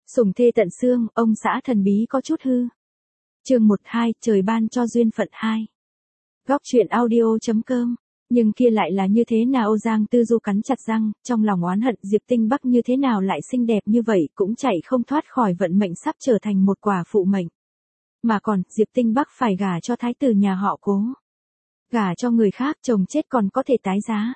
Sủng thê tận xương, ông xã thần bí có chút hư. Chương 12, trời ban cho duyên phận 2. Góc truyện audio.com. Nhưng kia lại là như thế nào? Giang Tư Du cắn chặt răng, trong lòng oán hận Diệp Tinh Bắc như thế nào lại xinh đẹp như vậy, cũng chạy không thoát khỏi vận mệnh sắp trở thành một quả phụ mệnh. Mà còn, Diệp Tinh Bắc phải gả cho thái tử nhà họ Cố. Gả cho người khác, chồng chết còn có thể tái giá.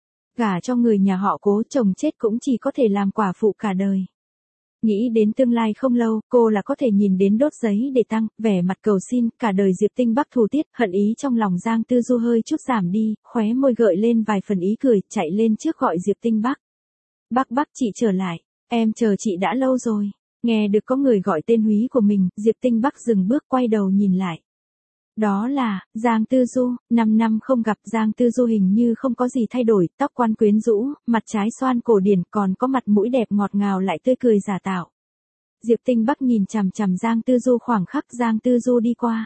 Gả cho người nhà họ Cố, chồng chết cũng chỉ có thể làm quả phụ cả đời. Nghĩ đến tương lai không lâu, cô là có thể nhìn đến đốt giấy để tăng, vẻ mặt cầu xin, cả đời Diệp Tinh Bắc thù tiết, hận ý trong lòng Giang Tư Du hơi chút giảm đi, khóe môi gợi lên vài phần ý cười, chạy lên trước gọi Diệp Tinh Bắc. Bắc, chị trở lại, em chờ chị đã lâu rồi. Nghe được có người gọi tên húy của mình, Diệp Tinh Bắc dừng bước quay đầu nhìn lại. Đó là, Giang Tư Du, 5 năm không gặp Giang Tư Du hình như không có gì thay đổi, tóc quan quyến rũ, mặt trái xoan cổ điển còn có mặt mũi đẹp ngọt ngào lại tươi cười giả tạo. Diệp Tinh Bắc nhìn chằm chằm Giang Tư Du khoảng khắc Giang Tư Du đi qua.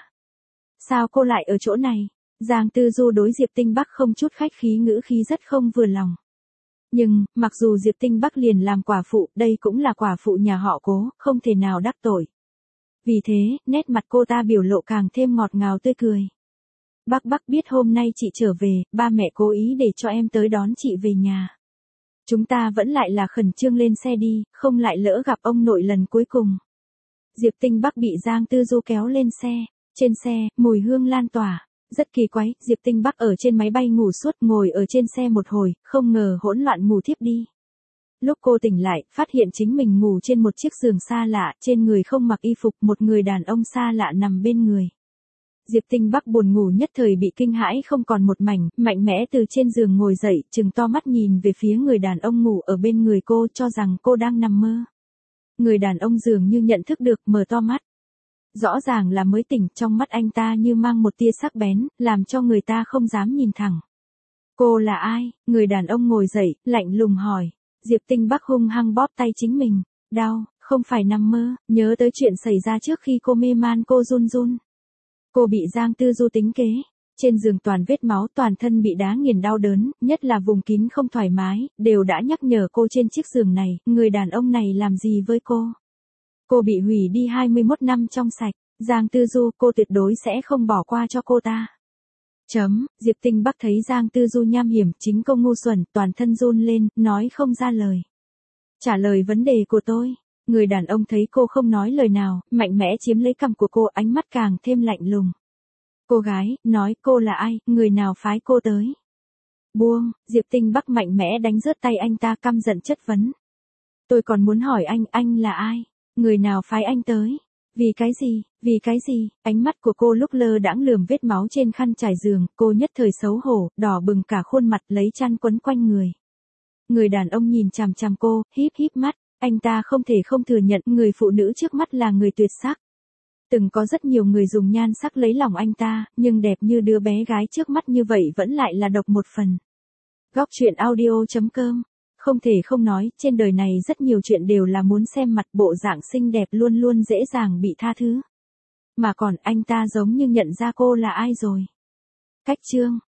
Sao cô lại ở chỗ này? Giang Tư Du đối Diệp Tinh Bắc không chút khách khí ngữ khí rất không vừa lòng. Nhưng, mặc dù Diệp Tinh Bắc liền làm quả phụ, đây cũng là quả phụ nhà họ Cố, không thể nào đắc tội. Vì thế, nét mặt cô ta biểu lộ càng thêm ngọt ngào tươi cười. Bắc biết hôm nay chị trở về, ba mẹ cố ý để cho em tới đón chị về nhà. Chúng ta vẫn lại là khẩn trương lên xe đi, không lại lỡ gặp ông nội lần cuối cùng. Diệp Tinh Bắc bị Giang Tư Du kéo lên xe. Trên xe, mùi hương lan tỏa. Rất kỳ quái, Diệp Tinh Bắc ở trên máy bay ngủ suốt, ngồi ở trên xe một hồi, không ngờ hỗn loạn ngủ thiếp đi. Lúc cô tỉnh lại, phát hiện chính mình ngủ trên một chiếc giường xa lạ, trên người không mặc y phục, một người đàn ông xa lạ nằm bên người. Diệp Tinh Bắc buồn ngủ nhất thời bị kinh hãi không còn một mảnh, mạnh mẽ từ trên giường ngồi dậy, trừng to mắt nhìn về phía người đàn ông ngủ ở bên người cô, cho rằng cô đang nằm mơ. Người đàn ông dường như nhận thức được, mở to mắt. Rõ ràng là mới tỉnh, trong mắt anh ta như mang một tia sắc bén, làm cho người ta không dám nhìn thẳng. Cô là ai? Người đàn ông ngồi dậy, lạnh lùng hỏi. Diệp Tinh Bắc hung hăng bóp tay chính mình. Đau, không phải nằm mơ, nhớ tới chuyện xảy ra trước khi cô mê man, cô run run. Cô bị Giang Tư Du tính kế. Trên giường toàn vết máu, toàn thân bị đá nghiền đau đớn, nhất là vùng kín không thoải mái, đều đã nhắc nhở cô trên chiếc giường này, người đàn ông này làm gì với cô. Cô bị hủy đi 21 năm trong sạch, Giang Tư Du, cô tuyệt đối sẽ không bỏ qua cho cô ta. Diệp Tinh Bắc thấy Giang Tư Du nham hiểm, chính cô ngu xuẩn, toàn thân run lên, nói không ra lời. Trả lời vấn đề của tôi. Người đàn ông thấy cô không nói lời nào, mạnh mẽ chiếm lấy cằm của cô, ánh mắt càng thêm lạnh lùng. Cô gái, nói cô là ai, người nào phái cô tới. Buông, Diệp Tinh Bắc mạnh mẽ đánh rớt tay anh ta, căm giận chất vấn. Tôi còn muốn hỏi anh là ai? Người nào phái anh tới? Vì cái gì? Ánh mắt của cô lúc lơ đãng lườm vết máu trên khăn trải giường, cô nhất thời xấu hổ, đỏ bừng cả khuôn mặt, lấy chăn quấn quanh người. Người đàn ông nhìn chằm chằm cô, híp mắt, anh ta không thể không thừa nhận người phụ nữ trước mắt là người tuyệt sắc. Từng có rất nhiều người dùng nhan sắc lấy lòng anh ta, nhưng đẹp như đứa bé gái trước mắt như vậy vẫn lại là độc một phần. Góc truyện audio.com. Không thể không nói, trên đời này rất nhiều chuyện đều là muốn xem mặt, bộ dạng xinh đẹp luôn luôn dễ dàng bị tha thứ. Mà còn anh ta giống như nhận ra cô là ai rồi. Cách chương.